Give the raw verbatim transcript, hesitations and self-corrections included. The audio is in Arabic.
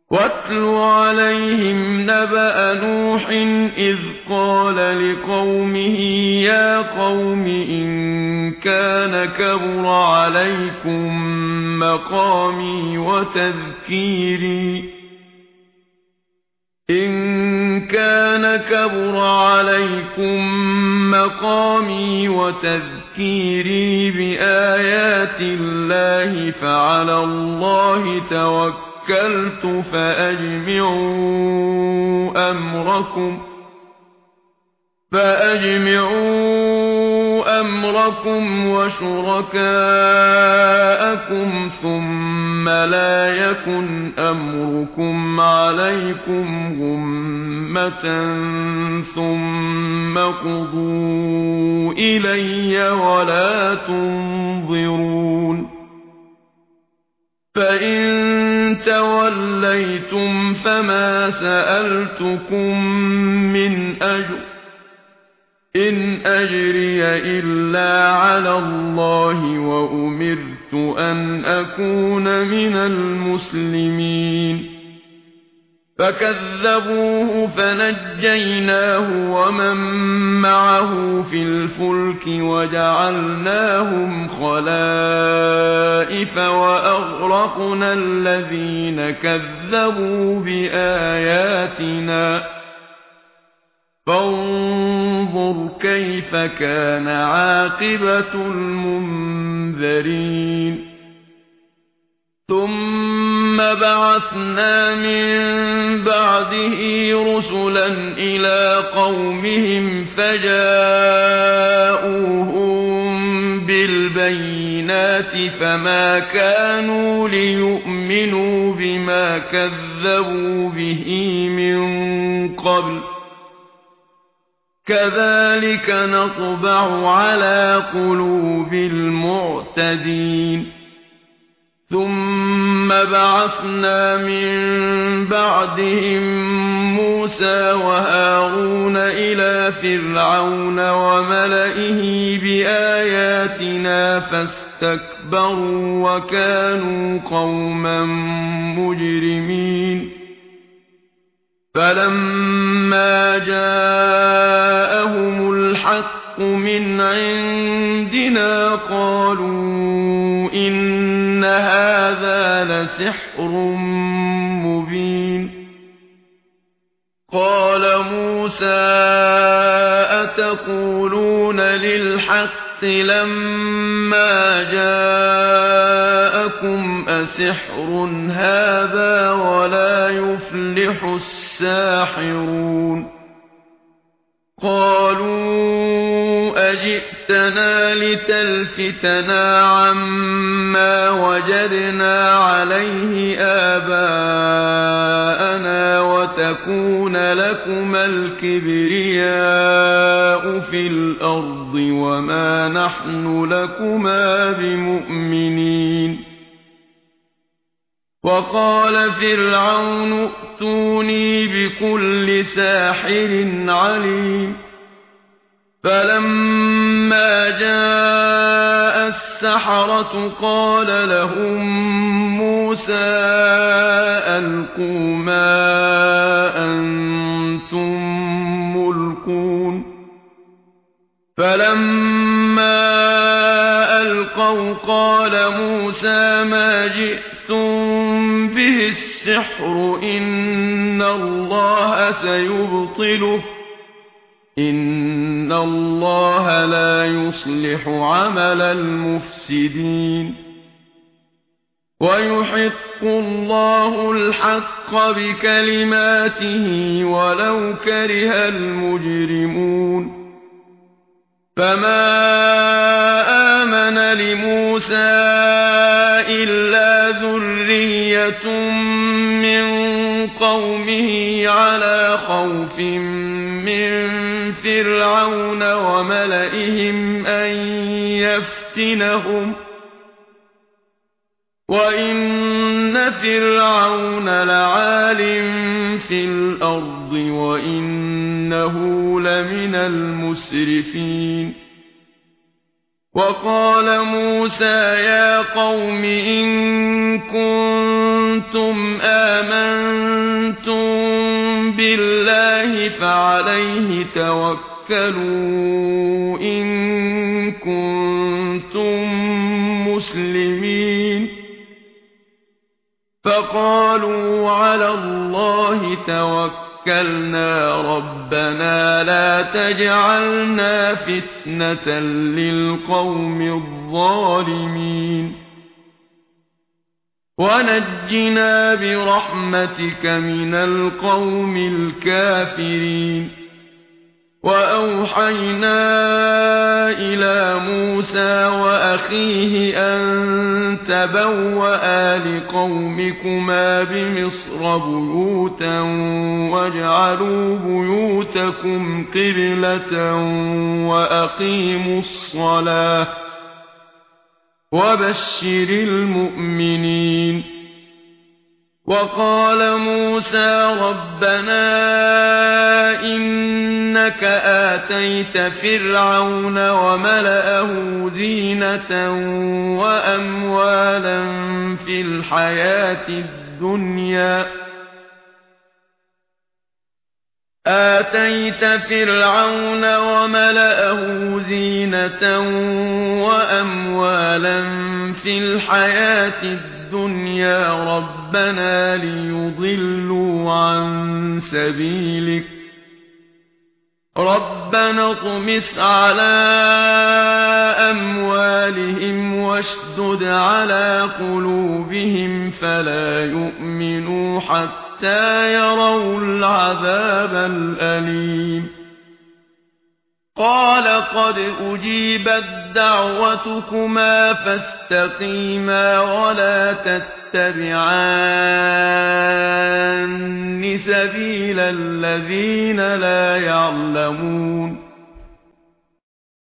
واتل عليهم نبأ نوح إذ قال لقومه يا قوم إن كان كبر عليكم مقامي وتذكيري إن كان كبر عليكم مقامي وتذكيري بآيات الله فعلى الله توكلت توكلت فأجمعوا أمركم فأجمعوا أمركم وشركاءكم ثم لا يكن أمركم عليكم غمة ثم قضوا إلي ولا تنظرون فإن توليتم فما سألتكم من أجر إن أجري إلا على الله وأمرت أن أكون من المسلمين فكذبوه فنجيناه ومن معه في الفلك وجعلناهم خلائف وأغرقنا الذين كذبوا بآياتنا فانظر كيف كان عاقبة المنذرين ثم بعثنا من بعده رسلا إلى قومهم فجاءوهم بالبينات فما كانوا ليؤمنوا بما كذبوا به من قبل كذلك نطبع على قلوب المعتدين ثم بعثنا من بعدهم موسى وهارون إلى فرعون وملئه بآياتنا فاستكبروا وكانوا قوما مجرمين فلما جاءهم الحق من عندنا قالوا إن هذا لسحر مبين قال موسى أتقولون للحق لما جاءكم أسحر هذا ولا يفلح الساحرون قالوا أجئتنا لتلفتنا عما وجدنا عليه آباءنا وتكون لكما الكبرياء في الأرض وما نحن لكما بمؤمنين وقال فرعون ائتوني بكل ساحر عليم فلما جاء السحرة قال لهم موسى ألقوا ما أنتم ملقون فلما ألقوا قال موسى ما جئتم به السحر إن الله سيبطله إن الله لا يصلح عمل المفسدين ويحق الله الحق بكلماته ولو كره المجرمون فما آمن لموسى إلا ذرية من قومه على خوف من فرعون وملئهم أن يفتنهم وإن فرعون لعال في الأرض وإنه لمن المسرفين وقال موسى يا قوم إن كنتم آمنتم بالله فعليه توكلوا إن كنتم مسلمين فقالوا على الله توكلنا ربنا لا تجعلنا فتنة للقوم الظالمين ونجنا برحمتك من القوم الكافرين وأوحينا إلى موسى وأخيه أن تبوأ لقومكما بمصر بيوتا واجعلوا بيوتكم قبلة وأقيموا الصلاة وبشر المؤمنين وقال موسى ربنا إنك آتيت فرعون وملأه زينة وأموالا في الحياة الدنيا آتيت فرعون وملأه زينة وأموالا في الحياة الدنيا ربنا ليضلوا عن سبيلك ربنا اطمس على أموالهم واشدد على قلوبهم فلا يؤمنوا حتى يروا العذاب الأليم قال قد أجيبت دعوتكما فاستقيما ولا تتبعان سبيل الذين لا يعلمون